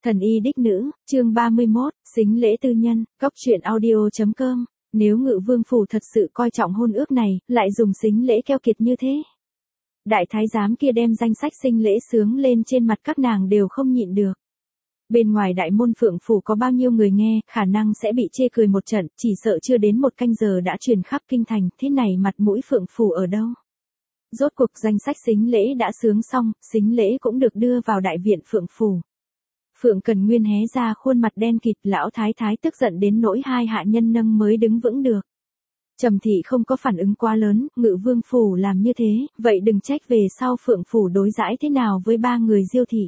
Thần y đích nữ, chương 31, xính lễ tư nhân, cóc truyện audio.com. Nếu Ngự Vương phủ thật sự coi trọng hôn ước này, lại dùng xính lễ keo kiệt như thế. Đại thái giám kia đem danh sách xính lễ sướng lên trên mặt các nàng đều không nhịn được. Bên ngoài đại môn Phượng phủ có bao nhiêu người nghe, khả năng sẽ bị chê cười một trận, chỉ sợ chưa đến một canh giờ đã truyền khắp kinh thành, thế này mặt mũi Phượng phủ ở đâu? Rốt cuộc danh sách xính lễ đã sướng xong, xính lễ cũng được đưa vào đại viện Phượng phủ. Phượng Cần Nguyên hé ra khuôn mặt đen kịt, lão thái thái tức giận đến nỗi hai hạ nhân nâng mới đứng vững được. Trầm thị không có phản ứng quá lớn, Ngự Vương phủ làm như thế, vậy đừng trách về sau Phượng phủ đối đãi thế nào với ba người Diêu thị.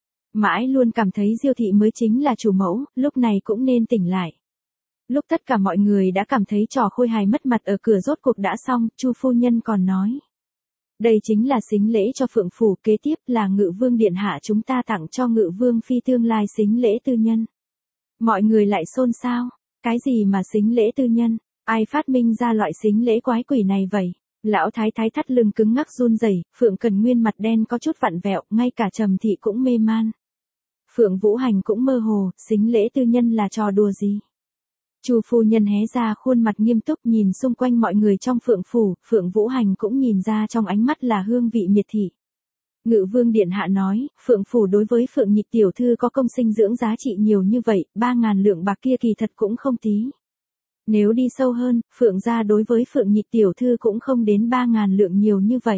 Mãi luôn cảm thấy Diêu thị mới chính là chủ mẫu, lúc này cũng nên tỉnh lại. Lúc tất cả mọi người đã cảm thấy trò khôi hài mất mặt ở cửa rốt cuộc đã xong, Chu phu nhân còn nói. Đây chính là xính lễ cho Phượng phủ, kế tiếp là Ngự Vương điện hạ chúng ta tặng cho Ngự Vương phi tương lai xính lễ tư nhân. Mọi người lại xôn xao, cái gì mà xính lễ tư nhân, ai phát minh ra loại xính lễ quái quỷ này vậy? Lão thái thái thắt lưng cứng ngắc run rẩy, Phượng Cần Nguyên mặt đen có chút vặn vẹo, ngay cả Trầm thị cũng mê man. Phượng Vũ Hành cũng mơ hồ, xính lễ tư nhân là trò đùa gì? Chu phu nhân hé ra khuôn mặt nghiêm túc nhìn xung quanh mọi người trong Phượng phủ, Phượng Vũ Hành cũng nhìn ra trong ánh mắt là hương vị miệt thị. Ngự Vương điện hạ nói, Phượng phủ đối với Phượng Nhịch tiểu thư có công sinh dưỡng giá trị nhiều như vậy, 3.000 lượng bạc kia kỳ thật cũng không tí. Nếu đi sâu hơn, Phượng gia đối với Phượng Nhịch tiểu thư cũng không đến 3.000 lượng nhiều như vậy.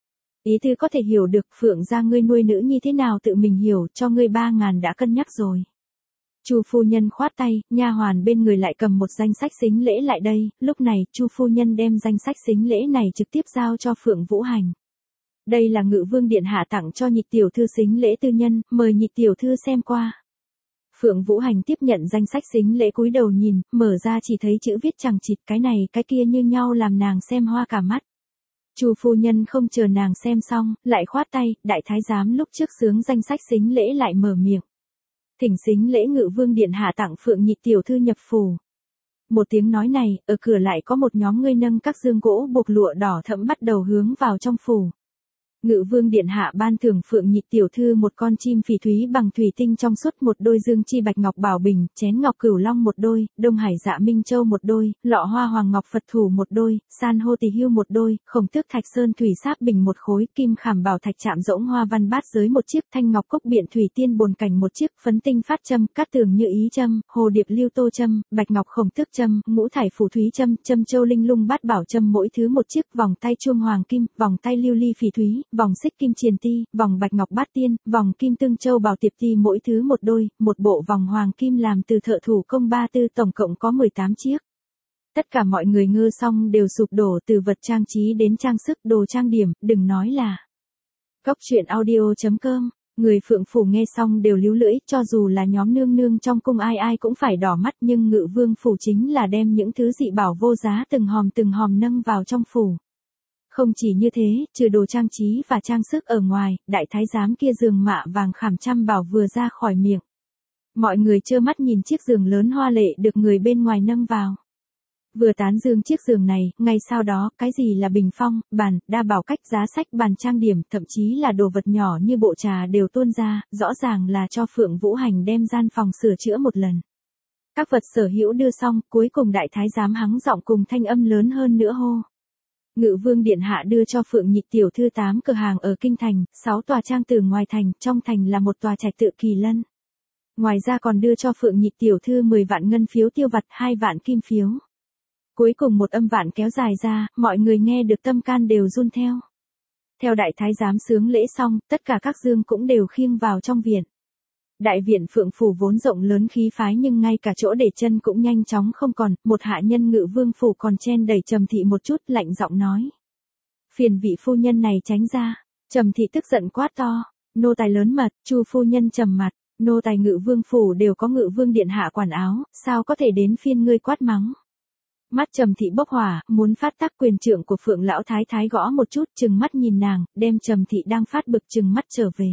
Ý thư có thể hiểu được, Phượng gia ngươi nuôi nữ như thế nào tự mình hiểu, cho ngươi 3.000 đã cân nhắc rồi. Chu phu nhân khoát tay, nha hoàn bên người lại cầm một danh sách xính lễ lại đây, lúc này Chu phu nhân đem danh sách xính lễ này trực tiếp giao cho Phượng Vũ Hành. Đây là Ngự Vương điện hạ tặng cho Nhịch tiểu thư xính lễ tư nhân, mời Nhịch tiểu thư xem qua. Phượng Vũ Hành tiếp nhận danh sách xính lễ cúi đầu nhìn, mở ra chỉ thấy chữ viết chằng chịt, cái này cái kia như nhau làm nàng xem hoa cả mắt. Chu phu nhân không chờ nàng xem xong, lại khoát tay, đại thái giám lúc trước sướng danh sách xính lễ lại mở miệng. Thỉnh xính lễ Ngự Vương điện hạ tặng Phượng Nhịch tiểu thư nhập phủ. Một tiếng nói này, ở cửa lại có một nhóm người nâng các dương gỗ buộc lụa đỏ thẫm bắt đầu hướng vào trong phủ. Ngự Vương điện hạ ban thưởng Phượng Nhịch tiểu thư một con chim phỉ thúy bằng thủy tinh trong suốt, một đôi dương chi bạch ngọc bảo bình, chén ngọc cửu long một đôi, đông hải dạ minh châu một đôi, lọ hoa hoàng ngọc Phật thủ một đôi, san hô tỳ hưu một đôi, khổng tước thạch sơn thủy sáp bình một khối, kim khảm bảo thạch chạm rỗng hoa văn bát giới một chiếc, thanh ngọc cốc biện thủy tiên bồn cảnh một chiếc, phấn tinh phát châm, cát tường như ý châm, hồ điệp lưu tô châm, bạch ngọc khổng tước châm, ngũ thải phù thúy châm, châm châu linh lung bát bảo châm mỗi thứ một chiếc, vòng tay chuông hoàng kim, vòng tay lưu ly phỉ thúy, vòng xích kim triền ti, vòng bạch ngọc bát tiên, vòng kim tương châu bảo tiệp ti mỗi thứ một đôi, một bộ vòng hoàng kim làm từ thợ thủ công ba tư, tổng cộng có 18 chiếc. Tất cả mọi người ngơ xong đều sụp đổ, từ vật trang trí đến trang sức đồ trang điểm, đừng nói là. Cóc truyện audio.com, người Phượng phủ nghe xong đều líu lưỡi, cho dù là nhóm nương nương trong cung ai ai cũng phải đỏ mắt, nhưng Ngự Vương phủ chính là đem những thứ dị bảo vô giá từng hòm nâng vào trong phủ. Không chỉ như thế, trừ đồ trang trí và trang sức ở ngoài, đại thái giám kia giường mạ vàng khảm trăm bảo vừa ra khỏi miệng. Mọi người trơ mắt nhìn chiếc giường lớn hoa lệ được người bên ngoài nâng vào. Vừa tán dương chiếc giường này, ngay sau đó, cái gì là bình phong, bàn, đa bảo cách, giá sách, bàn trang điểm, thậm chí là đồ vật nhỏ như bộ trà đều tuôn ra, rõ ràng là cho Phượng Vũ Hành đem gian phòng sửa chữa một lần. Các vật sở hữu đưa xong, cuối cùng đại thái giám hắng giọng cùng thanh âm lớn hơn nữa hô. Ngự Vương điện hạ đưa cho Phượng Nhịch tiểu thư 8 cửa hàng ở kinh thành, 6 tòa trang từ ngoài thành, trong thành là một tòa trạch tự Kỳ Lân. Ngoài ra còn đưa cho Phượng Nhịch tiểu thư 10 vạn ngân phiếu tiêu vặt, 2 vạn kim phiếu. Cuối cùng một âm vạn kéo dài ra, mọi người nghe được tâm can đều run theo. Theo đại thái giám sướng lễ xong, tất cả các dương cũng đều khiêng vào trong viện. Đại viện Phượng phủ vốn rộng lớn khí phái nhưng ngay cả chỗ để chân cũng nhanh chóng không còn, một hạ nhân Ngự Vương phủ còn chen đẩy Trầm thị một chút, lạnh giọng nói. Phiền vị phu nhân này tránh ra. Trầm thị tức giận quát to, nô tài lớn mật. Chu phu nhân trầm mặt, nô tài Ngự Vương phủ đều có Ngự Vương điện hạ quản áo, sao có thể đến phiên ngươi quát mắng. Mắt Trầm thị bốc hỏa, muốn phát tác quyền trượng của Phượng lão thái thái gõ một chút, trừng mắt nhìn nàng, đem Trầm thị đang phát bực trừng mắt trở về.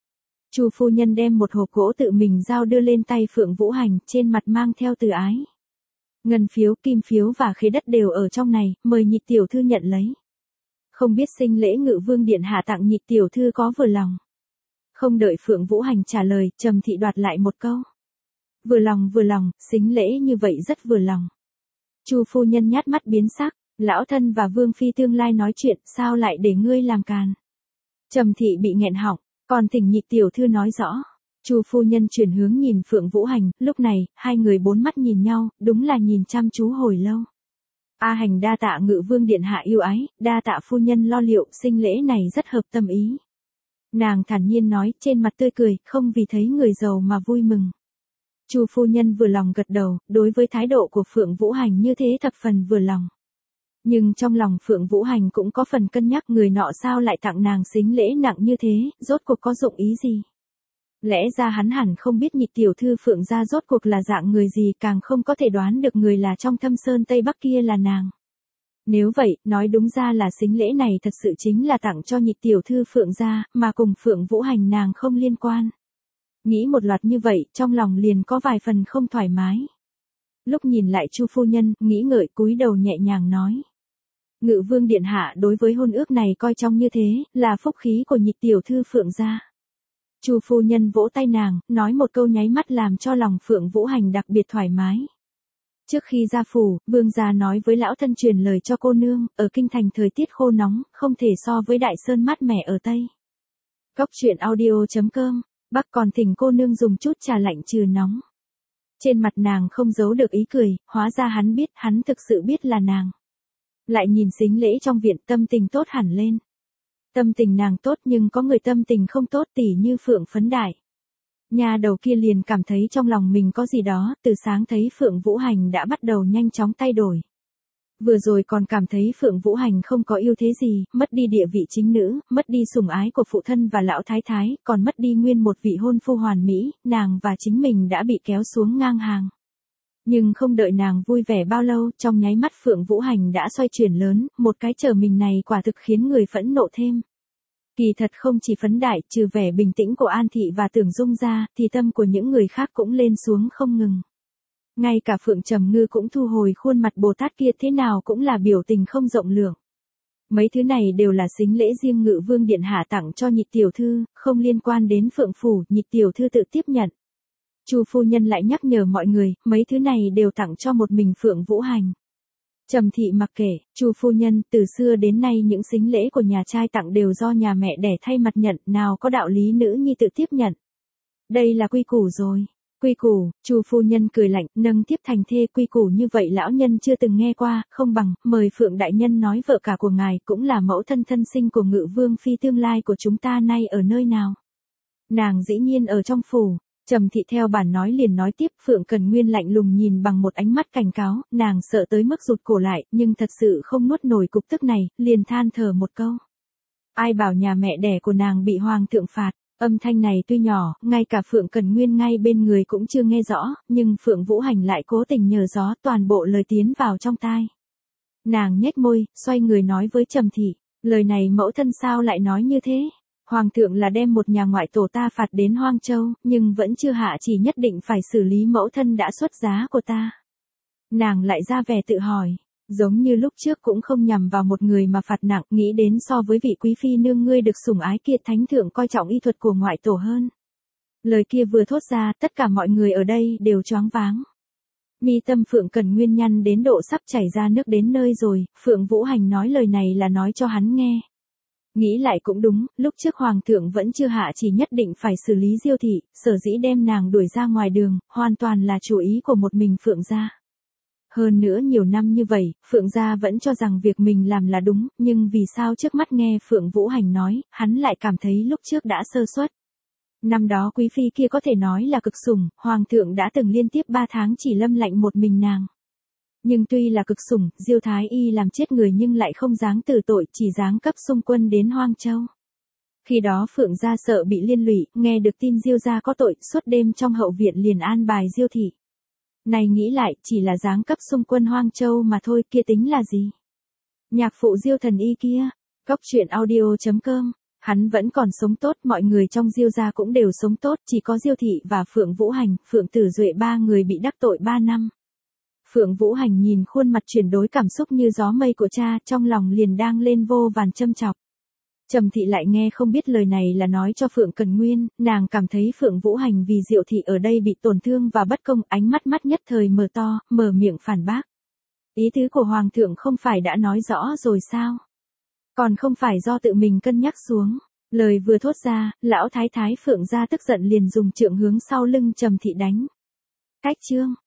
Chu phu nhân đem một hộp gỗ tự mình giao đưa lên tay Phượng Vũ Hành, trên mặt mang theo từ ái. Ngân phiếu, kim phiếu và khế đất đều ở trong này, mời Nhịch tiểu thư nhận lấy. Không biết sinh lễ Ngự Vương điện hạ tặng Nhịch tiểu thư có vừa lòng. Không đợi Phượng Vũ Hành trả lời, Trầm Thị đoạt lại một câu. Vừa lòng, xính lễ như vậy rất vừa lòng. Chu phu nhân nhát mắt biến sắc, lão thân và Vương phi tương lai nói chuyện, sao lại để ngươi làm càn? Trầm Thị bị nghẹn họng, còn thỉnh Nhị tiểu thư nói rõ. Chu phu nhân chuyển hướng nhìn Phượng Vũ Hành, lúc này, hai người bốn mắt nhìn nhau, đúng là nhìn chăm chú hồi lâu. A Hành đa tạ Ngự Vương điện hạ yêu ái, đa tạ phu nhân lo liệu, sinh lễ này rất hợp tâm ý. Nàng thản nhiên nói, trên mặt tươi cười, không vì thấy người giàu mà vui mừng. Chu phu nhân vừa lòng gật đầu, đối với thái độ của Phượng Vũ Hành như thế thập phần vừa lòng. Nhưng trong lòng Phượng Vũ Hành cũng có phần cân nhắc, người nọ sao lại tặng nàng xính lễ nặng như thế, rốt cuộc có dụng ý gì? Lẽ ra hắn hẳn không biết Nhị tiểu thư Phượng gia rốt cuộc là dạng người gì, càng không có thể đoán được người là trong thâm sơn Tây Bắc kia là nàng. Nếu vậy, nói đúng ra là xính lễ này thật sự chính là tặng cho Nhị tiểu thư Phượng gia, mà cùng Phượng Vũ Hành nàng không liên quan. Nghĩ một loạt như vậy, trong lòng liền có vài phần không thoải mái. Lúc nhìn lại Chu phu nhân, nghĩ ngợi cúi đầu nhẹ nhàng nói. Ngự Vương điện hạ đối với hôn ước này coi trọng như thế, là phúc khí của Nhị tiểu thư Phượng gia. Chu phu nhân vỗ tay nàng, nói một câu nháy mắt làm cho lòng Phượng Vũ Hành đặc biệt thoải mái. Trước khi ra phủ, Vương gia nói với lão thân truyền lời cho cô nương, ở kinh thành thời tiết khô nóng, không thể so với Đại Sơn mát mẻ ở Tây. Cóc truyện audio.com, bác còn thỉnh cô nương dùng chút trà lạnh trừ nóng. Trên mặt nàng không giấu được ý cười, hóa ra hắn thực sự biết là nàng. Lại nhìn xính lễ trong viện, tâm tình tốt hẳn lên. Tâm tình nàng tốt nhưng có người tâm tình không tốt, tỉ như Phượng Phấn Đại. Nhà đầu kia liền cảm thấy trong lòng mình có gì đó, từ sáng thấy Phượng Vũ Hành đã bắt đầu nhanh chóng thay đổi. Vừa rồi còn cảm thấy Phượng Vũ Hành không có ưu thế gì, mất đi địa vị chính nữ, mất đi sủng ái của phụ thân và lão thái thái, còn mất đi nguyên một vị hôn phu hoàn mỹ, nàng và chính mình đã bị kéo xuống ngang hàng. Nhưng không đợi nàng vui vẻ bao lâu, trong nháy mắt Phượng Vũ Hành đã xoay chuyển lớn, một cái trở mình này quả thực khiến người phẫn nộ thêm. Kỳ thật không chỉ Phấn Đại, trừ vẻ bình tĩnh của An Thị và Tưởng Dung ra, thì tâm của những người khác cũng lên xuống không ngừng. Ngay cả Phượng Trầm Ngư cũng thu hồi khuôn mặt Bồ Tát kia, thế nào cũng là biểu tình không rộng lượng. Mấy thứ này đều là xính lễ riêng Ngự Vương điện hạ tặng cho Nhị tiểu thư, không liên quan đến Phượng phủ, Nhị tiểu thư tự tiếp nhận. Chu phu nhân lại nhắc nhở mọi người, mấy thứ này đều tặng cho một mình Phượng Vũ Hành. Trầm Thị mặc kệ, Chu phu nhân, từ xưa đến nay những xính lễ của nhà trai tặng đều do nhà mẹ đẻ thay mặt nhận, nào có đạo lý nữ nhi tự tiếp nhận. Đây là quy củ rồi. Quy củ, Chu phu nhân cười lạnh, nâng tiếp thành thê, quy củ như vậy lão nhân chưa từng nghe qua, không bằng, mời Phượng đại nhân nói vợ cả của ngài cũng là mẫu thân thân sinh của Ngự Vương phi tương lai của chúng ta nay ở nơi nào. Nàng dĩ nhiên ở trong phủ. Trầm Thị theo bản nói liền nói tiếp, Phượng Cần Nguyên lạnh lùng nhìn bằng một ánh mắt cảnh cáo, nàng sợ tới mức rụt cổ lại, nhưng thật sự không nuốt nổi cục tức này, liền than thở một câu. Ai bảo nhà mẹ đẻ của nàng bị hoàng thượng phạt, âm thanh này tuy nhỏ, ngay cả Phượng Cần Nguyên ngay bên người cũng chưa nghe rõ, nhưng Phượng Vũ Hành lại cố tình nhờ gió toàn bộ lời tiến vào trong tai. Nàng nhếch môi, xoay người nói với Trầm Thị, lời này mẫu thân sao lại nói như thế? Hoàng thượng là đem một nhà ngoại tổ ta phạt đến Hoang Châu, nhưng vẫn chưa hạ chỉ nhất định phải xử lý mẫu thân đã xuất giá của ta. Nàng lại ra vẻ tự hỏi, giống như lúc trước cũng không nhằm vào một người mà phạt nặng, nghĩ đến so với vị quý phi nương ngươi được sủng ái kia, thánh thượng coi trọng y thuật của ngoại tổ hơn. Lời kia vừa thốt ra, tất cả mọi người ở đây đều choáng váng. Mi tâm Phượng Cần Nguyên nhăn đến độ sắp chảy ra nước đến nơi rồi, Phượng Vũ Hành nói lời này là nói cho hắn nghe. Nghĩ lại cũng đúng, lúc trước hoàng thượng vẫn chưa hạ chỉ nhất định phải xử lý Diêu thị, sở dĩ đem nàng đuổi ra ngoài đường, hoàn toàn là chủ ý của một mình Phượng gia. Hơn nữa nhiều năm như vậy, Phượng gia vẫn cho rằng việc mình làm là đúng, nhưng vì sao trước mắt nghe Phượng Vũ Hành nói, hắn lại cảm thấy lúc trước đã sơ suất. Năm đó quý phi kia có thể nói là cực sủng, hoàng thượng đã từng liên tiếp 3 tháng chỉ lâm lạnh một mình nàng. Nhưng tuy là cực sủng, Diêu Thái Y làm chết người nhưng lại không dáng tử tội, chỉ dáng cấp xung quân đến Hoang Châu. Khi đó Phượng gia sợ bị liên lụy, nghe được tin Diêu gia có tội, suốt đêm trong hậu viện liền an bài Diêu thị. Này nghĩ lại, chỉ là dáng cấp xung quân Hoang Châu mà thôi, kia tính là gì? Nhạc phụ Diêu thần y kia, cóc truyện audio.com, hắn vẫn còn sống tốt, mọi người trong Diêu gia cũng đều sống tốt, chỉ có Diêu thị và Phượng Vũ Hành, Phượng Tử Duệ 3 người bị đắc tội 3 năm. Phượng Vũ Hành nhìn khuôn mặt chuyển đổi cảm xúc như gió mây của cha, trong lòng liền đang lên vô vàn châm chọc. Trầm Thị lại nghe không biết lời này là nói cho Phượng Cần Nguyên, nàng cảm thấy Phượng Vũ Hành vì Diệu Thị ở đây bị tổn thương và bất công, ánh mắt nhất thời mở to, mở miệng phản bác. Ý tứ của Hoàng thượng không phải đã nói rõ rồi sao? Còn không phải do tự mình cân nhắc xuống. Lời vừa thốt ra, lão thái thái Phượng gia tức giận liền dùng trượng hướng sau lưng Trầm Thị đánh. Cách chương.